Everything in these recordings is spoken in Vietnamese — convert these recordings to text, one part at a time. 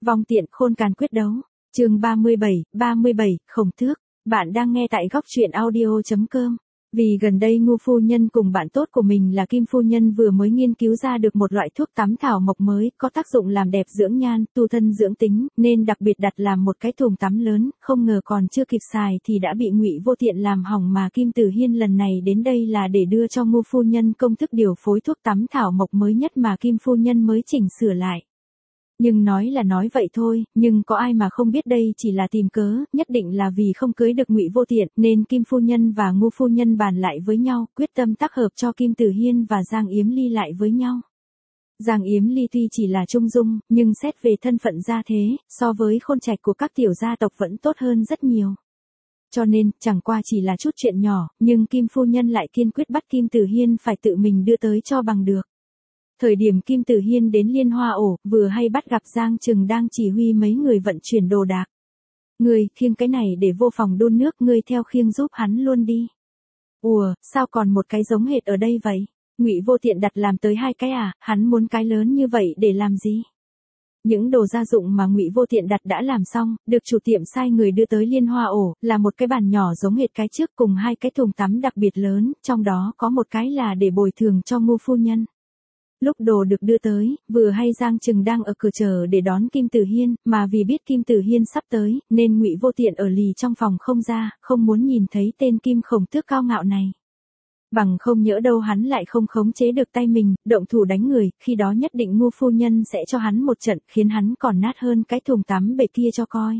Vong tiện khôn càn quyết đấu. Chương 37, khổng thước. Bạn đang nghe tại góc truyện audio.com. Vì gần đây Ngô phu nhân cùng bạn tốt của mình là Kim phu nhân vừa mới nghiên cứu ra được một loại thuốc tắm thảo mộc mới, có tác dụng làm đẹp dưỡng nhan, tu thân dưỡng tính, nên đặc biệt đặt làm một cái thùng tắm lớn, không ngờ còn chưa kịp xài thì đã bị Ngụy Vô Tiện làm hỏng, mà Kim Tử Hiên lần này đến đây là để đưa cho Ngô phu nhân công thức điều phối thuốc tắm thảo mộc mới nhất mà Kim phu nhân mới chỉnh sửa lại. Nhưng nói là nói vậy thôi, nhưng có ai mà không biết đây chỉ là tìm cớ, nhất định là vì không cưới được Ngụy Vô Tiện, nên Kim phu nhân và Ngô phu nhân bàn lại với nhau, quyết tâm tác hợp cho Kim Tử Hiên và Giang Yếm Ly lại với nhau. Giang Yếm Ly tuy chỉ là trung dung, nhưng xét về thân phận gia thế, so với khôn trạch của các tiểu gia tộc vẫn tốt hơn rất nhiều. Cho nên, chẳng qua chỉ là chút chuyện nhỏ, nhưng Kim phu nhân lại kiên quyết bắt Kim Tử Hiên phải tự mình đưa tới cho bằng được. Thời điểm Kim Tử Hiên đến Liên Hoa ổ, vừa hay bắt gặp Giang Trừng đang chỉ huy mấy người vận chuyển đồ đạc. Ngươi, khiêng cái này để vô phòng đun nước, ngươi theo khiêng giúp hắn luôn đi. Ủa, sao còn một cái giống hệt ở đây vậy? Ngụy Vô Tiện đặt làm tới 2 cái à, hắn muốn cái lớn như vậy để làm gì? Những đồ gia dụng mà Ngụy Vô Tiện đặt đã làm xong, được chủ tiệm sai người đưa tới Liên Hoa ổ, là một cái bàn nhỏ giống hệt cái trước cùng 2 cái thùng tắm đặc biệt lớn, trong đó có một cái là để bồi thường cho Ngô phu nhân. Lúc đồ được đưa tới, vừa hay Giang Trừng đang ở cửa chờ để đón Kim Tử Hiên, mà vì biết Kim Tử Hiên sắp tới, nên Ngụy Vô Tiện ở lì trong phòng không ra, không muốn nhìn thấy tên Kim khổng tước cao ngạo này. Bằng không nhỡ đâu hắn lại không khống chế được tay mình, động thủ đánh người, khi đó nhất định Ngô phu nhân sẽ cho hắn một trận, khiến hắn còn nát hơn cái thùng tắm bể kia cho coi.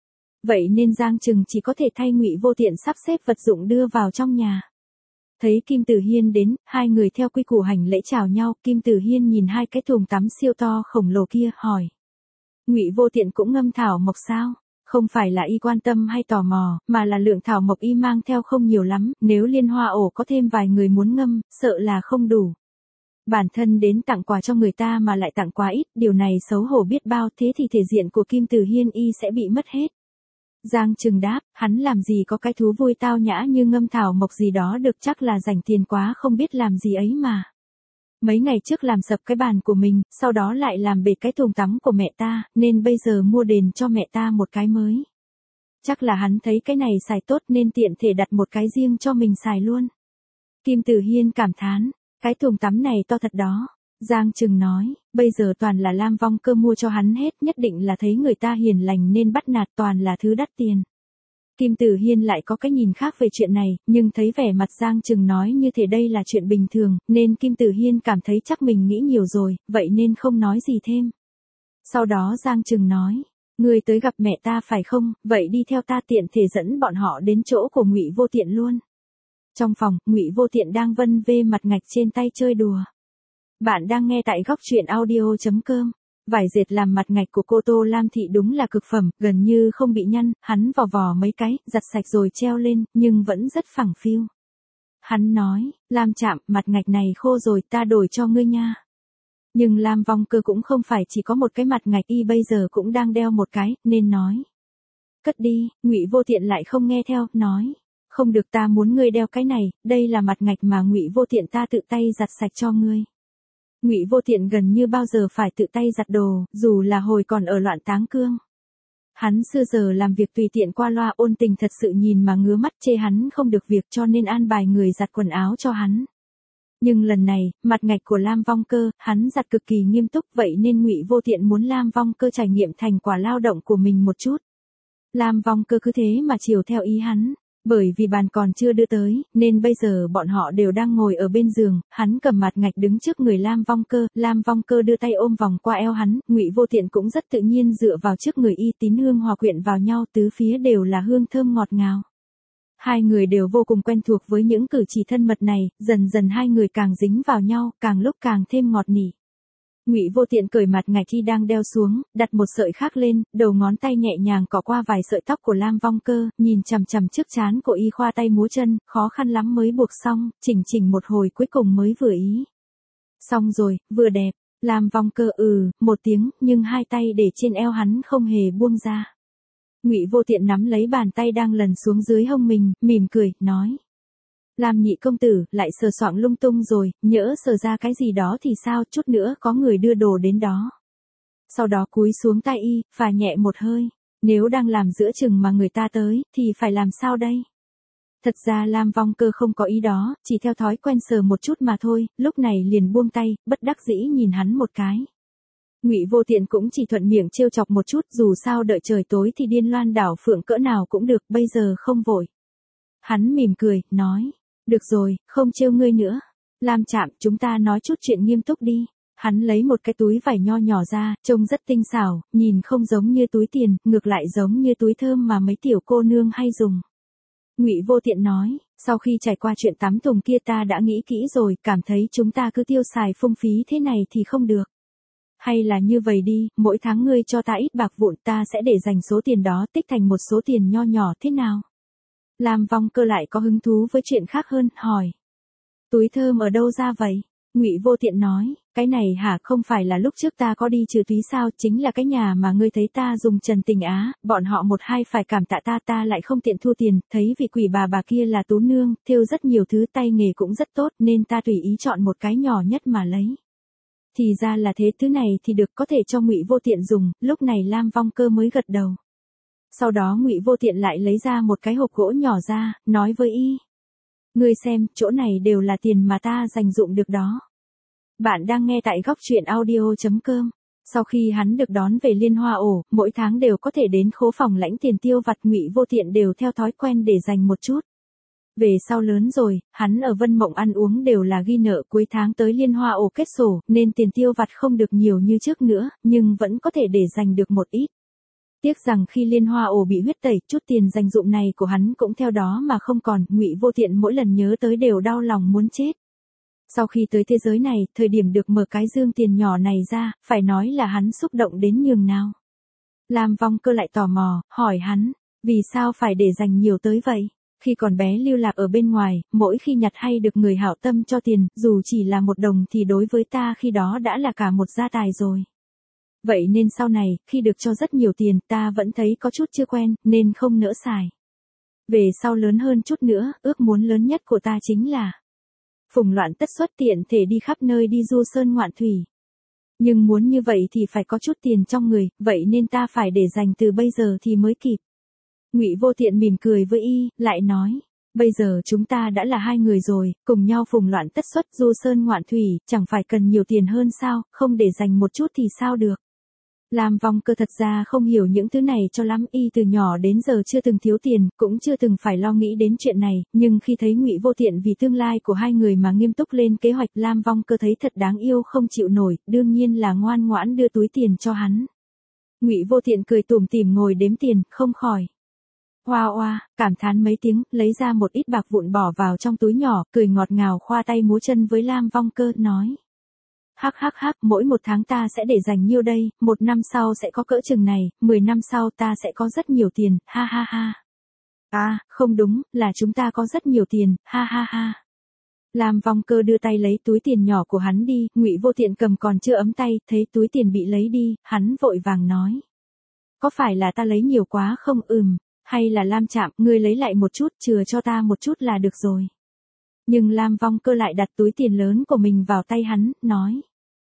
Vậy nên Giang Trừng chỉ có thể thay Ngụy Vô Tiện sắp xếp vật dụng đưa vào trong nhà. Thấy Kim Tử Hiên đến, hai người theo quy củ hành lễ chào nhau, Kim Tử Hiên nhìn 2 cái thùng tắm siêu to khổng lồ kia, hỏi. Ngụy Vô Tiện cũng ngâm thảo mộc sao? Không phải là y quan tâm hay tò mò, mà là lượng thảo mộc y mang theo không nhiều lắm, nếu Liên Hoa ổ có thêm vài người muốn ngâm, sợ là không đủ. Bản thân đến tặng quà cho người ta mà lại tặng quá ít, điều này xấu hổ biết bao, thế thì thể diện của Kim Tử Hiên y sẽ bị mất hết. Giang Trừng đáp, hắn làm gì có cái thú vui tao nhã như ngâm thảo mộc gì đó được, chắc là rảnh tiền quá không biết làm gì ấy mà. Mấy ngày trước làm sập cái bàn của mình, sau đó lại làm bể cái thùng tắm của mẹ ta, nên bây giờ mua đền cho mẹ ta một cái mới. Chắc là hắn thấy cái này xài tốt nên tiện thể đặt một cái riêng cho mình xài luôn. Kim Tử Hiên cảm thán, cái thùng tắm này to thật đó. Giang Trừng nói, bây giờ toàn là Lam Vong Cơ mua cho hắn hết, nhất định là thấy người ta hiền lành nên bắt nạt, toàn là thứ đắt tiền. Kim Tử Hiên lại có cái nhìn khác về chuyện này, nhưng thấy vẻ mặt Giang Trừng nói như thể đây là chuyện bình thường, nên Kim Tử Hiên cảm thấy chắc mình nghĩ nhiều rồi, vậy nên không nói gì thêm. Sau đó Giang Trừng nói, ngươi tới gặp mẹ ta phải không, vậy đi theo ta, tiện thể dẫn bọn họ đến chỗ của Ngụy Vô Tiện luôn. Trong phòng, Ngụy Vô Tiện đang vân vê mặt ngạch trên tay chơi đùa. Bạn đang nghe tại góc truyện audio.com. Vải dệt làm mặt ngạch của cô Tô Lam Thị đúng là cực phẩm, gần như không bị nhăn, hắn vò vò mấy cái, giặt sạch rồi treo lên, nhưng vẫn rất phẳng phiu. Hắn nói, Lam Trạm, mặt ngạch này khô rồi, ta đổi cho ngươi nha. Nhưng Lam Vong Cơ cũng không phải chỉ có một cái mặt ngạch, y bây giờ cũng đang đeo một cái, nên nói. Cất đi, Ngụy Vô Tiện lại không nghe theo, nói. Không được, ta muốn ngươi đeo cái này, đây là mặt ngạch mà Ngụy Vô Tiện ta tự tay giặt sạch cho ngươi. Ngụy Vô Tiện gần như bao giờ phải tự tay giặt đồ, dù là hồi còn ở Loạn Táng Cương. Hắn xưa giờ làm việc tùy tiện qua loa, Ôn Tình thật sự nhìn mà ngứa mắt, chê hắn không được việc cho nên an bài người giặt quần áo cho hắn. Nhưng lần này, mặt ngạch của Lam Vong Cơ, hắn giặt cực kỳ nghiêm túc, vậy nên Ngụy Vô Tiện muốn Lam Vong Cơ trải nghiệm thành quả lao động của mình một chút. Lam Vong Cơ cứ thế mà chiều theo ý hắn. Bởi vì bàn còn chưa đưa tới, nên bây giờ bọn họ đều đang ngồi ở bên giường, hắn cầm mặt ngạch đứng trước người Lam Vong Cơ đưa tay ôm vòng qua eo hắn, Ngụy Vô Tiện cũng rất tự nhiên dựa vào trước người y, tín hương hòa quyện vào nhau, tứ phía đều là hương thơm ngọt ngào. Hai người đều vô cùng quen thuộc với những cử chỉ thân mật này, dần dần hai người càng dính vào nhau, càng lúc càng thêm ngọt nỉ. Ngụy Vô Tiện cởi mặt ngạch y đang đeo xuống, đặt một sợi khác lên, đầu ngón tay nhẹ nhàng cọ qua vài sợi tóc của Lam Vong Cơ, nhìn chằm chằm trước trán của y khoa tay múa chân, khó khăn lắm mới buộc xong, chỉnh một hồi cuối cùng mới vừa ý. Xong rồi, vừa đẹp. Lam Vong Cơ một tiếng, nhưng hai tay để trên eo hắn không hề buông ra. Ngụy Vô Tiện nắm lấy bàn tay đang lần xuống dưới hông mình, mỉm cười, nói. Lam nhị công tử, lại sờ soạng lung tung rồi, nhỡ sờ ra cái gì đó thì sao, chút nữa có người đưa đồ đến đó. Sau đó cúi xuống tai y, phà nhẹ một hơi. Nếu đang làm giữa chừng mà người ta tới, thì phải làm sao đây? Thật ra Lam Vong Cơ không có ý đó, chỉ theo thói quen sờ một chút mà thôi, lúc này liền buông tay, bất đắc dĩ nhìn hắn một cái. Ngụy Vô Tiện cũng chỉ thuận miệng trêu chọc một chút, dù sao đợi trời tối thì điên loan đảo phượng cỡ nào cũng được, bây giờ không vội. Hắn mỉm cười, nói, được rồi, không trêu ngươi nữa. Lam Trạm, chúng ta nói chút chuyện nghiêm túc đi. Hắn lấy một cái túi vải nho nhỏ ra, trông rất tinh xảo, nhìn không giống như túi tiền, ngược lại giống như túi thơm mà mấy tiểu cô nương hay dùng. Ngụy Vô Tiện nói, sau khi trải qua chuyện tắm tùng kia ta đã nghĩ kỹ rồi, cảm thấy chúng ta cứ tiêu xài phung phí thế này thì không được. Hay là như vậy đi, mỗi tháng ngươi cho ta ít bạc vụn, ta sẽ để dành số tiền đó tích thành một số tiền nho nhỏ thế nào? Lam Vong Cơ lại có hứng thú với chuyện khác hơn, hỏi. Túi thơm ở đâu ra vậy? Ngụy Vô Tiện nói, cái này hả, không phải là lúc trước ta có đi trừ túy sao, chính là cái nhà mà ngươi thấy ta dùng Trần Tình Á, bọn họ một hai phải cảm tạ ta, ta lại không tiện thu tiền, thấy vị quỷ bà kia là tú nương, thêu rất nhiều thứ, tay nghề cũng rất tốt, nên ta tùy ý chọn một cái nhỏ nhất mà lấy. Thì ra là thế, thứ này thì được, có thể cho Ngụy Vô Tiện dùng. Lúc này Lam Vong Cơ mới gật đầu. Sau đó Ngụy Vô Tiện lại lấy ra một cái hộp gỗ nhỏ ra, nói với y. Ngươi xem, chỗ này đều là tiền mà ta dành dụm được đó. Bạn đang nghe tại góc truyện audio.com. Sau khi hắn được đón về Liên Hoa Ổ, mỗi tháng đều có thể đến khố phòng lãnh tiền tiêu vặt, Ngụy Vô Tiện đều theo thói quen để dành một chút. Về sau lớn rồi, hắn ở Vân Mộng ăn uống đều là ghi nợ, cuối tháng tới Liên Hoa Ổ kết sổ, nên tiền tiêu vặt không được nhiều như trước nữa, nhưng vẫn có thể để dành được một ít. Tiếc rằng khi Liên Hoa Ổ bị huyết tẩy, chút tiền dành dụm này của hắn cũng theo đó mà không còn, Ngụy Vô Tiện mỗi lần nhớ tới đều đau lòng muốn chết. Sau khi tới thế giới này, thời điểm được mở cái dương tiền nhỏ này ra, phải nói là hắn xúc động đến nhường nào. Lam Vong Cơ lại tò mò, hỏi hắn, vì sao phải để dành nhiều tới vậy? Khi còn bé lưu lạc ở bên ngoài, mỗi khi nhặt hay được người hảo tâm cho tiền, dù chỉ là 1 đồng thì đối với ta khi đó đã là cả một gia tài rồi. Vậy nên sau này, khi được cho rất nhiều tiền, ta vẫn thấy có chút chưa quen, nên không nỡ xài. Về sau lớn hơn chút nữa, ước muốn lớn nhất của ta chính là phùng loạn tất xuất, tiện thể đi khắp nơi đi du sơn ngoạn thủy. Nhưng muốn như vậy thì phải có chút tiền trong người, vậy nên ta phải để dành từ bây giờ thì mới kịp. Ngụy Vô Tiện mỉm cười với y, lại nói, bây giờ chúng ta đã là 2 người rồi, cùng nhau phùng loạn tất xuất du sơn ngoạn thủy, chẳng phải cần nhiều tiền hơn sao, không để dành một chút thì sao được. Lam Vong Cơ thật ra không hiểu những thứ này cho lắm, y từ nhỏ đến giờ chưa từng thiếu tiền, cũng chưa từng phải lo nghĩ đến chuyện này, nhưng khi thấy Ngụy Vô Tiện vì tương lai của 2 người mà nghiêm túc lên kế hoạch, Lam Vong Cơ thấy thật đáng yêu không chịu nổi, đương nhiên là ngoan ngoãn đưa túi tiền cho hắn. Ngụy Vô Tiện cười tủm tỉm ngồi đếm tiền, không khỏi hoa oa, cảm thán mấy tiếng, lấy ra một ít bạc vụn bỏ vào trong túi nhỏ, cười ngọt ngào khoa tay múa chân với Lam Vong Cơ, nói. Hắc hắc hắc, mỗi 1 tháng ta sẽ để dành nhiêu đây, 1 năm sau sẽ có cỡ chừng này, 10 năm sau ta sẽ có rất nhiều tiền, ha ha ha. À, không đúng, là chúng ta có rất nhiều tiền, ha ha ha. Lam Vong Cơ đưa tay lấy túi tiền nhỏ của hắn đi, Ngụy Vô Tiện cầm còn chưa ấm tay, thấy túi tiền bị lấy đi, hắn vội vàng nói. Có phải là ta lấy nhiều quá không? Hay là Lam Trạm, ngươi lấy lại một chút, chừa cho ta một chút là được rồi. Nhưng Lam Vong Cơ lại đặt túi tiền lớn của mình vào tay hắn, nói.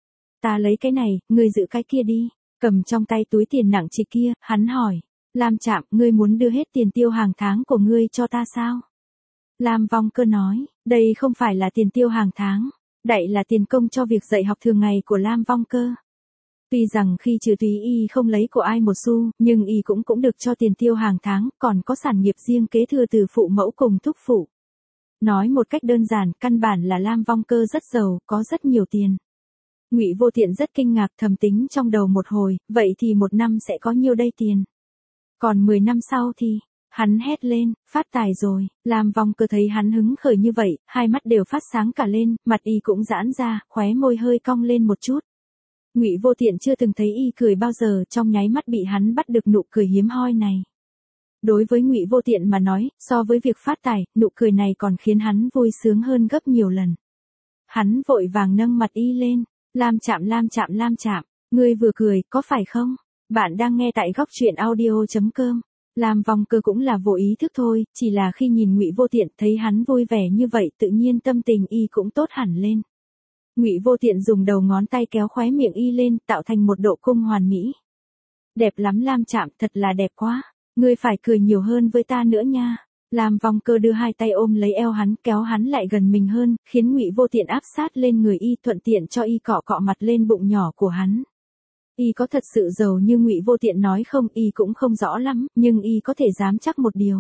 Ta lấy cái này, ngươi giữ cái kia đi. Cầm trong tay túi tiền nặng trịch kia, hắn hỏi. Lam Trạm, ngươi muốn đưa hết tiền tiêu hàng tháng của ngươi cho ta sao? Lam Vong Cơ nói, đây không phải là tiền tiêu hàng tháng, đậy là tiền công cho việc dạy học thường ngày của Lam Vong Cơ. Tuy rằng khi trừ túy y không lấy của ai một xu, nhưng y cũng được cho tiền tiêu hàng tháng, còn có sản nghiệp riêng kế thừa từ phụ mẫu cùng thúc phụ. Nói một cách đơn giản, căn bản là Lam Vong Cơ rất giàu, có rất nhiều tiền. Ngụy Vô Tiện rất kinh ngạc, thầm tính trong đầu một hồi, vậy thì 1 năm sẽ có nhiêu đây tiền? Còn 10 năm sau thì, hắn hét lên, phát tài rồi. Lam Vong Cơ thấy hắn hứng khởi như vậy, hai mắt đều phát sáng cả lên, mặt y cũng giãn ra, khóe môi hơi cong lên một chút. Ngụy Vô Tiện chưa từng thấy y cười bao giờ, trong nháy mắt bị hắn bắt được nụ cười hiếm hoi này. Đối với Ngụy Vô Tiện mà nói, so với việc phát tài, nụ cười này còn khiến hắn vui sướng hơn gấp nhiều lần. Hắn vội vàng nâng mặt y lên, Lam Trạm Lam Trạm Lam Trạm, ngươi vừa cười, có phải không? Bạn đang nghe tại góc truyện audio.com. Lam Vong Cơ cũng là vô ý thức thôi, chỉ là khi nhìn Ngụy Vô Tiện thấy hắn vui vẻ như vậy, tự nhiên tâm tình y cũng tốt hẳn lên. Ngụy Vô Tiện dùng đầu ngón tay kéo khóe miệng y lên, tạo thành một độ cung hoàn mỹ. Đẹp lắm Lam Trạm, thật là đẹp quá. Ngươi phải cười nhiều hơn với ta nữa nha. Lam Vong Cơ đưa hai tay ôm lấy eo hắn, kéo hắn lại gần mình hơn, khiến Ngụy Vô Tiện áp sát lên người y, thuận tiện cho y cọ cọ mặt lên bụng nhỏ của hắn. Y có thật sự giàu như Ngụy Vô Tiện nói không, y cũng không rõ lắm, nhưng y có thể dám chắc một điều.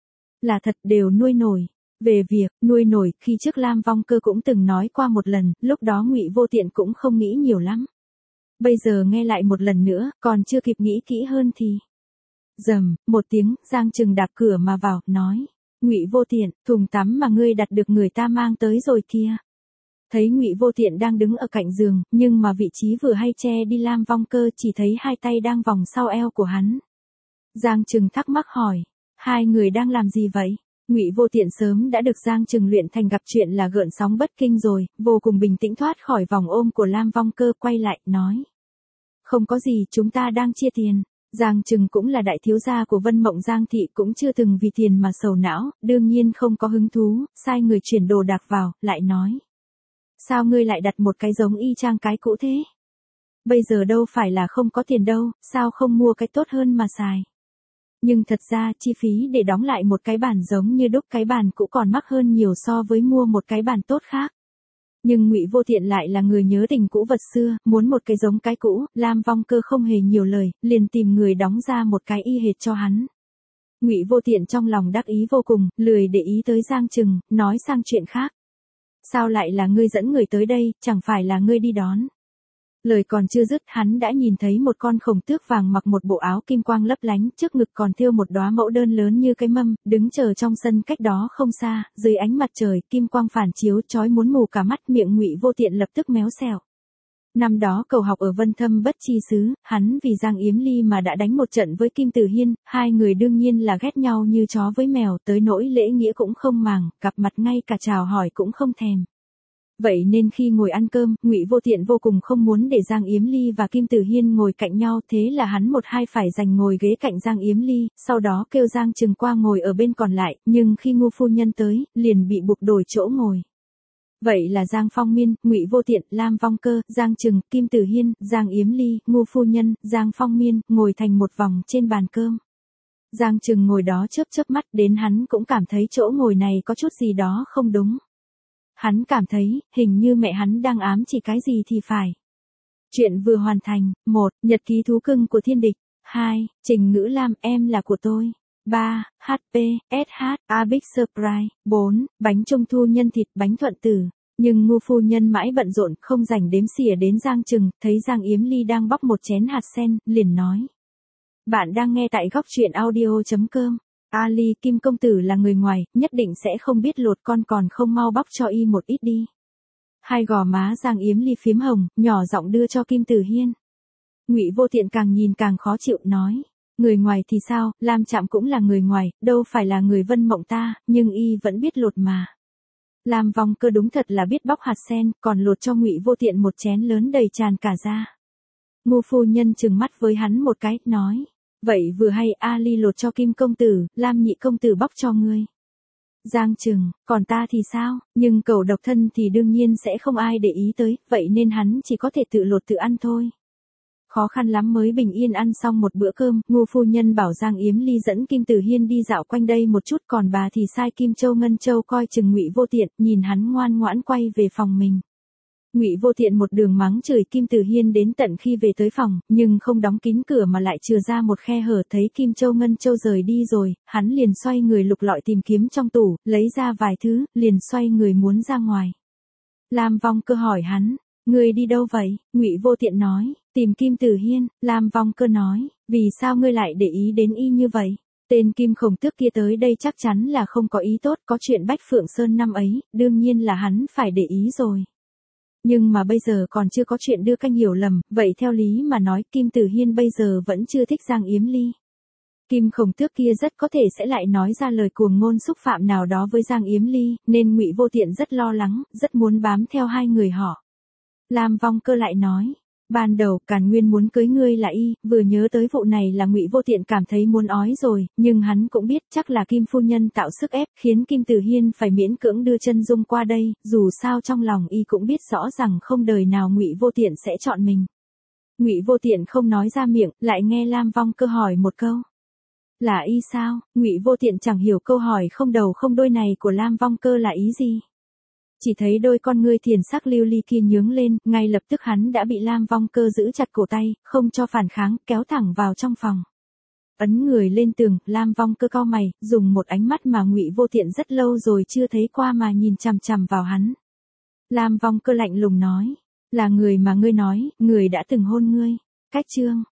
Là thật, đều nuôi nổi. Về việc nuôi nổi, khi trước Lam Vong Cơ cũng từng nói qua một lần, lúc đó Ngụy Vô Tiện cũng không nghĩ nhiều lắm. Bây giờ nghe lại một lần nữa, còn chưa kịp nghĩ kỹ hơn thì... Rầm, một tiếng, Giang Trừng đạp cửa mà vào, nói. Ngụy Vô Tiện, thùng tắm mà ngươi đặt được người ta mang tới rồi kia. Thấy Ngụy Vô Tiện đang đứng ở cạnh giường, nhưng mà vị trí vừa hay che đi Lam Vong Cơ chỉ thấy hai tay đang vòng sau eo của hắn. Giang Trừng thắc mắc hỏi, hai người đang làm gì vậy? Ngụy Vô Tiện sớm đã được Giang Trừng luyện thành gặp chuyện là gợn sóng bất kinh rồi, vô cùng bình tĩnh thoát khỏi vòng ôm của Lam Vong Cơ, quay lại, nói. Không có gì, chúng ta đang chia tiền. Giang Trừng cũng là đại thiếu gia của Vân Mộng Giang thị, cũng chưa từng vì tiền mà sầu não, đương nhiên không có hứng thú, sai người chuyển đồ đạc vào, lại nói. Sao ngươi lại đặt một cái giống y chang cái cũ thế? Bây giờ đâu phải là không có tiền đâu, sao không mua cái tốt hơn mà xài? Nhưng thật ra chi phí để đóng lại một cái bàn giống như đúc cái bàn cũ còn mắc hơn nhiều so với mua một cái bàn tốt khác. Nhưng Ngụy Vô Tiện lại là người nhớ tình cũ vật xưa, muốn một cái giống cái cũ, Lam Vong Cơ không hề nhiều lời, liền tìm người đóng ra một cái y hệt cho hắn. Ngụy Vô Tiện trong lòng đắc ý vô cùng, lười để ý tới Giang Trừng, nói sang chuyện khác. Sao lại là ngươi dẫn người tới đây, chẳng phải là ngươi đi đón? Lời còn chưa dứt, hắn đã nhìn thấy một con khổng tước vàng mặc một bộ áo kim quang lấp lánh, trước ngực còn thêu một đóa mẫu đơn lớn như cái mâm, đứng chờ trong sân cách đó không xa, dưới ánh mặt trời, kim quang phản chiếu chói muốn mù cả mắt, miệng Ngụy Vô Tiện lập tức méo xẹo. Năm đó cầu học ở Vân Thâm Bất Chi Xứ, hắn vì Giang Yếm Ly mà đã đánh một trận với Kim Tử Hiên, hai người đương nhiên là ghét nhau như chó với mèo, tới nỗi lễ nghĩa cũng không màng, gặp mặt ngay cả chào hỏi cũng không thèm. Vậy nên khi ngồi ăn cơm, Ngụy Vô Tiện vô cùng không muốn để Giang Yếm Ly và Kim Tử Hiên ngồi cạnh nhau, thế là hắn một hai phải giành ngồi ghế cạnh Giang Yếm Ly, sau đó kêu Giang Trừng qua ngồi ở bên còn lại, nhưng khi Ngô phu nhân tới, liền bị buộc đổi chỗ ngồi. Vậy là Giang Phong Miên, Ngụy Vô Tiện, Lam Vong Cơ, Giang Trừng, Kim Tử Hiên, Giang Yếm Ly, Ngô phu nhân, Giang Phong Miên, ngồi thành một vòng trên bàn cơm. Giang Trừng ngồi đó chớp chớp mắt, đến hắn cũng cảm thấy chỗ ngồi này có chút gì đó không đúng. Hắn cảm thấy, hình như mẹ hắn đang ám chỉ cái gì thì phải. Chuyện vừa hoàn thành. 1. Nhật ký thú cưng của thiên địch. 2. Trình Ngữ Lam, em là của tôi. 3. HP, SH, A Big Surprise. 4. Bánh trung thu nhân thịt, bánh thuận tử. Nhưng Ngô phu nhân mãi bận rộn, không rảnh đếm xỉa đến Giang Trừng, thấy Giang Yếm Ly đang bóc một chén hạt sen, liền nói. Bạn đang nghe tại góc truyện audio.com. Ali, Kim công tử là người ngoài, nhất định sẽ không biết lột con, còn không mau bóc cho y một ít đi. Hai gò má Giang Yếm Ly phím hồng, nhỏ giọng đưa cho Kim Tử Hiên. Ngụy Vô Tiện càng nhìn càng khó chịu, nói. Người ngoài thì sao, Lam Trạm cũng là người ngoài, đâu phải là người Vân Mộng ta, nhưng y vẫn biết lột mà. Lam Vong Cơ đúng thật là biết bóc hạt sen, còn lột cho Ngụy Vô Tiện một chén lớn đầy tràn cả ra. Ngô phu nhân trừng mắt với hắn một cái, nói. Vậy vừa hay Ali lột cho Kim công tử, Lam nhị công tử bóc cho ngươi. Giang Trừng, còn ta thì sao, nhưng cẩu độc thân thì đương nhiên sẽ không ai để ý tới, vậy nên hắn chỉ có thể tự lột tự ăn thôi. Khó khăn lắm mới bình yên ăn xong một bữa cơm, Ngô phu nhân bảo Giang Yếm Ly dẫn Kim Tử Hiên đi dạo quanh đây một chút, còn bà thì sai Kim Châu Ngân Châu coi chừng Ngụy Vô Tiện, nhìn hắn ngoan ngoãn quay về phòng mình. Ngụy Vô Tiện một đường mắng chửi Kim Tử Hiên đến tận khi về tới phòng, nhưng không đóng kín cửa mà lại chừa ra một khe hở, thấy Kim Châu Ngân Châu rời đi rồi, hắn liền xoay người lục lọi tìm kiếm trong tủ, lấy ra vài thứ, liền xoay người muốn ra ngoài. Lam Vong Cơ hỏi hắn, ngươi đi đâu vậy? Ngụy Vô Tiện nói, tìm Kim Tử Hiên. Lam Vong Cơ nói, vì sao ngươi lại để ý đến y như vậy? Tên Kim khổng tước kia tới đây chắc chắn là không có ý tốt, có chuyện Bách Phượng Sơn năm ấy, đương nhiên là hắn phải để ý rồi. Nhưng mà bây giờ còn chưa có chuyện đưa canh hiểu lầm, vậy theo lý mà nói Kim Tử Hiên bây giờ vẫn chưa thích Giang Yếm Ly. Kim khổng tước kia rất có thể sẽ lại nói ra lời cuồng ngôn xúc phạm nào đó với Giang Yếm Ly, nên Ngụy Vô Tiện rất lo lắng, rất muốn bám theo hai người họ. Lam Vong Cơ lại nói, Ban đầu Càn Nguyên muốn cưới ngươi là y, vừa nhớ tới vụ này là Ngụy Vô Tiện cảm thấy muốn ói rồi, nhưng hắn cũng biết chắc là Kim phu nhân tạo sức ép, khiến Kim Tử Hiên phải miễn cưỡng đưa chân dung qua đây, dù sao trong lòng y cũng biết rõ rằng không đời nào Ngụy Vô Tiện sẽ chọn mình. Ngụy Vô Tiện không nói ra miệng, lại nghe Lam Vong Cơ hỏi một câu. Là y sao? Ngụy Vô Tiện chẳng hiểu câu hỏi không đầu không đuôi này của Lam Vong Cơ là ý gì. Chỉ thấy đôi con ngươi thiền sắc lưu ly kia nhướng lên, ngay lập tức hắn đã bị Lam Vong Cơ giữ chặt cổ tay, không cho phản kháng, kéo thẳng vào trong phòng. Ấn người lên tường, Lam Vong Cơ cau mày, dùng một ánh mắt mà Ngụy Vô Tiện rất lâu rồi chưa thấy qua mà nhìn chằm chằm vào hắn. Lam Vong Cơ lạnh lùng nói, là người mà ngươi nói, người đã từng hôn ngươi. Cách chương